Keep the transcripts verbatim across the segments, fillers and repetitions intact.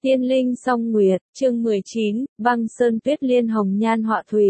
Tiên linh song nguyệt, chương mười chín, băng sơn tuyết liên hồng nhan họa thủy.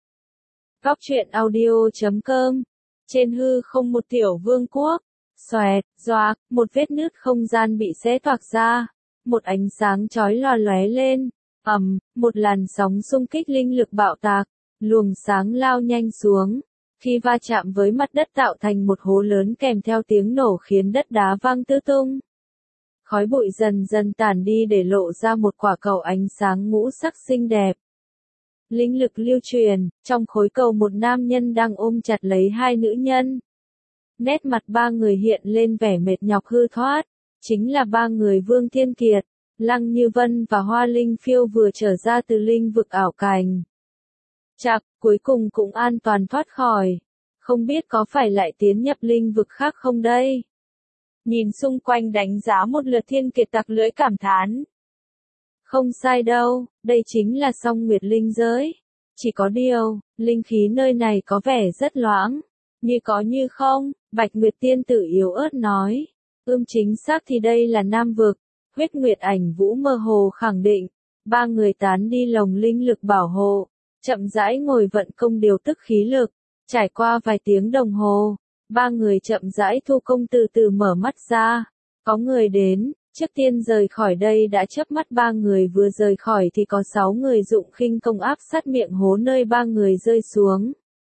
Góc truyện audio chấm com. Trên hư không một tiểu vương quốc. Xoẹt, doạc, một vết nứt không gian bị xé toạc ra. Một ánh sáng chói lòa lóe lên. ầm, một làn sóng xung kích linh lực bạo tạc. Luồng sáng lao nhanh xuống. Khi va chạm với mặt đất tạo thành một hố lớn kèm theo tiếng nổ khiến đất đá vang tứ tung. Khói bụi dần dần tản đi để lộ ra một quả cầu ánh sáng ngũ sắc xinh đẹp. Linh lực lưu truyền, trong khối cầu một nam nhân đang ôm chặt lấy hai nữ nhân. Nét mặt ba người hiện lên vẻ mệt nhọc hư thoát, chính là ba người Vương Thiên Kiệt, Lăng Như Vân và Hoa Linh Phiêu vừa trở ra từ linh vực ảo cảnh. Chạc, cuối cùng cũng an toàn thoát khỏi, không biết có phải lại tiến nhập linh vực khác không đây? Nhìn xung quanh đánh giá một lượt Thiên Kiệt tặc lưỡi cảm thán. Không sai đâu, đây chính là song nguyệt linh giới. Chỉ có điều, linh khí nơi này có vẻ rất loãng. Như có như không, Bạch Nguyệt tiên tử yếu ớt nói. Ưm chính xác thì đây là Nam vực. Huyết Nguyệt Ảnh Vũ mơ hồ khẳng định. Ba người tán đi lồng linh lực bảo hộ. Chậm rãi ngồi vận công điều tức khí lực. Trải qua vài tiếng đồng hồ. Ba người chậm rãi thu công từ từ mở mắt ra. Có người đến, trước tiên rời khỏi đây đã chớp mắt ba người vừa rời khỏi thì có sáu người dụng khinh công áp sát miệng hố nơi ba người rơi xuống.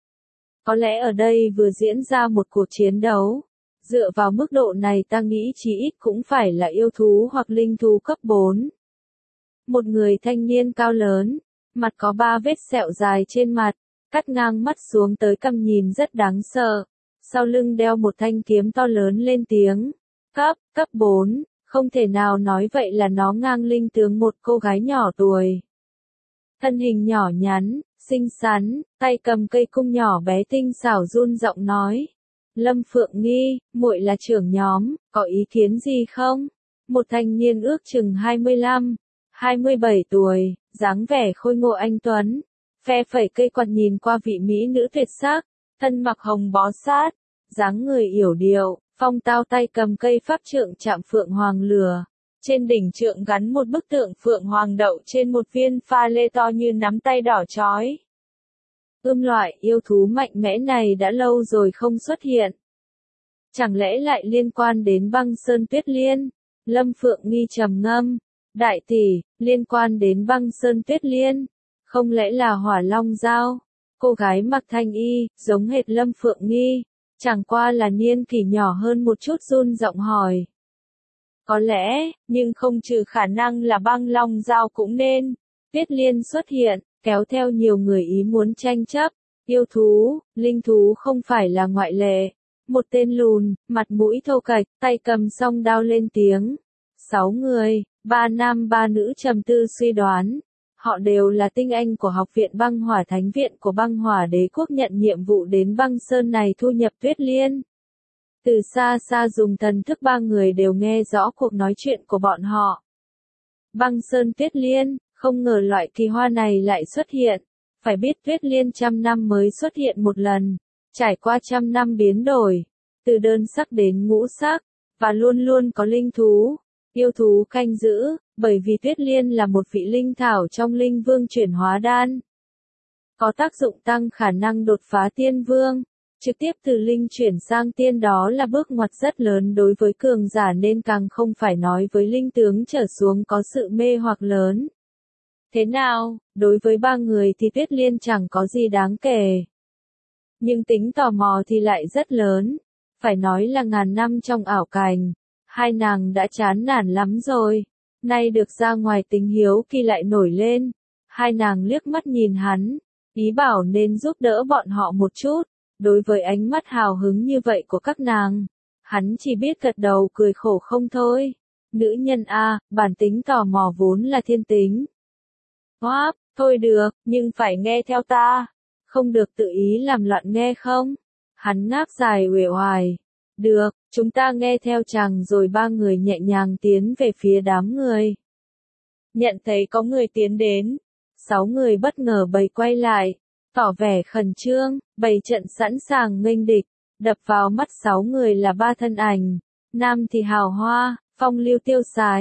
Có lẽ ở đây vừa diễn ra một cuộc chiến đấu. Dựa vào mức độ này ta nghĩ chí ít cũng phải là yêu thú hoặc linh thú cấp bốn. Một người thanh niên cao lớn, mặt có ba vết sẹo dài trên mặt, cắt ngang mắt xuống tới cằm nhìn rất đáng sợ. Sau lưng đeo một thanh kiếm to lớn lên tiếng. Cấp, cấp bốn, không thể nào nói vậy là nó ngang linh tướng một cô gái nhỏ tuổi. Thân hình nhỏ nhắn, xinh xắn, tay cầm cây cung nhỏ bé tinh xảo run giọng nói. Lâm Phượng Nghi, muội là trưởng nhóm, có ý kiến gì không? Một thanh niên ước chừng hai mươi lăm, hai mươi bảy tuổi, dáng vẻ khôi ngô anh tuấn, phe phẩy cây quạt nhìn qua vị mỹ nữ tuyệt sắc, thân mặc hồng bó sát. Dáng người yểu điệu, phong tao tay cầm cây pháp trượng chạm phượng hoàng lửa. Trên đỉnh trượng gắn một bức tượng phượng hoàng đậu trên một viên pha lê to như nắm tay đỏ chói. Ưm loại yêu thú mạnh mẽ này đã lâu rồi không xuất hiện. Chẳng lẽ lại liên quan đến băng sơn tuyết liên? Lâm Phượng Nghi trầm ngâm. Đại tỷ, liên quan đến băng sơn tuyết liên. Không lẽ là hỏa long dao? Cô gái mặc thanh y, giống hệt Lâm Phượng Nghi. Chẳng qua là niên kỷ nhỏ hơn một chút run giọng hỏi. Có lẽ, nhưng không trừ khả năng là băng long dao cũng nên. Tuyết liên xuất hiện, kéo theo nhiều người ý muốn tranh chấp. Yêu thú, linh thú không phải là ngoại lệ. Một tên lùn, mặt mũi thô kệch, tay cầm song đao lên tiếng. Sáu người, ba nam ba nữ trầm tư suy đoán. Họ đều là tinh anh của Học viện Băng Hỏa Thánh viện của Băng Hỏa Đế quốc nhận nhiệm vụ đến băng sơn này thu nhập tuyết liên. Từ xa xa dùng thần thức ba người đều nghe rõ cuộc nói chuyện của bọn họ. Băng sơn tuyết liên, không ngờ loại kỳ hoa này lại xuất hiện. Phải biết tuyết liên trăm năm mới xuất hiện một lần, trải qua trăm năm biến đổi, từ đơn sắc đến ngũ sắc, và luôn luôn có linh thú, yêu thú canh giữ. Bởi vì tuyết liên là một vị linh thảo trong linh vương chuyển hóa đan. Có tác dụng tăng khả năng đột phá tiên vương. Trực tiếp từ linh chuyển sang tiên đó là bước ngoặt rất lớn đối với cường giả nên càng không phải nói với linh tướng trở xuống có sự mê hoặc lớn. Thế nào, đối với ba người thì tuyết liên chẳng có gì đáng kể. Nhưng tính tò mò thì lại rất lớn. Phải nói là ngàn năm trong ảo cảnh. Hai nàng đã chán nản lắm rồi. Nay được ra ngoài tính hiếu kỳ lại nổi lên. Hai nàng liếc mắt nhìn hắn, ý bảo nên giúp đỡ bọn họ một chút. Đối với ánh mắt hào hứng như vậy của các nàng, hắn chỉ biết gật đầu cười khổ không thôi. Nữ nhân a, bản tính tò mò vốn là thiên tính. Hoáp, thôi được, nhưng phải nghe theo ta. Không được tự ý làm loạn nghe không? Hắn ngáp dài uể oải. Được, chúng ta nghe theo chàng rồi ba người nhẹ nhàng tiến về phía đám người. Nhận thấy có người tiến đến. Sáu người bất ngờ bầy quay lại, tỏ vẻ khẩn trương, bày trận sẵn sàng nghênh địch. Đập vào mắt sáu người là ba thân ảnh. Nam thì hào hoa, phong lưu tiêu sái,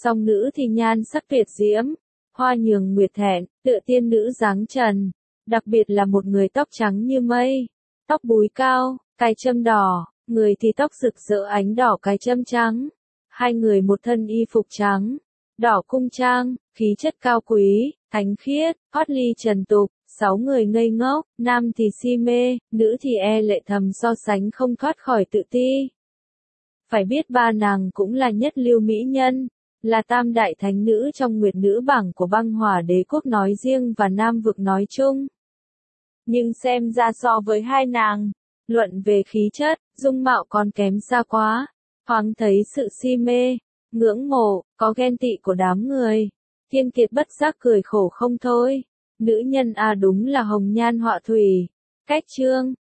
Song nữ thì nhan sắc tuyệt diễm, hoa nhường nguyệt thẹn, tựa tiên nữ dáng trần. Đặc biệt là một người tóc trắng như mây, tóc búi cao, cài châm đỏ, người thì tóc rực rỡ ánh đỏ cài châm trắng. Hai người một thân y phục trắng, đỏ cung trang, khí chất cao quý, thánh khiết, thoát ly trần tục. Sáu người ngây ngốc, nam thì si mê, nữ thì e lệ thầm so sánh không thoát khỏi tự ti. Phải biết ba nàng cũng là nhất lưu mỹ nhân, là tam đại thánh nữ trong nguyệt nữ bảng của băng hỏa đế quốc nói riêng và Nam vực nói chung. Nhưng xem ra so với hai nàng, luận về khí chất, dung mạo còn kém xa quá. Thoáng thấy sự si mê, ngưỡng mộ, có ghen tị của đám người. Thiên Kiệt bất giác cười khổ không thôi. Nữ nhân à đúng là hồng nhan họa thủy. Cách chương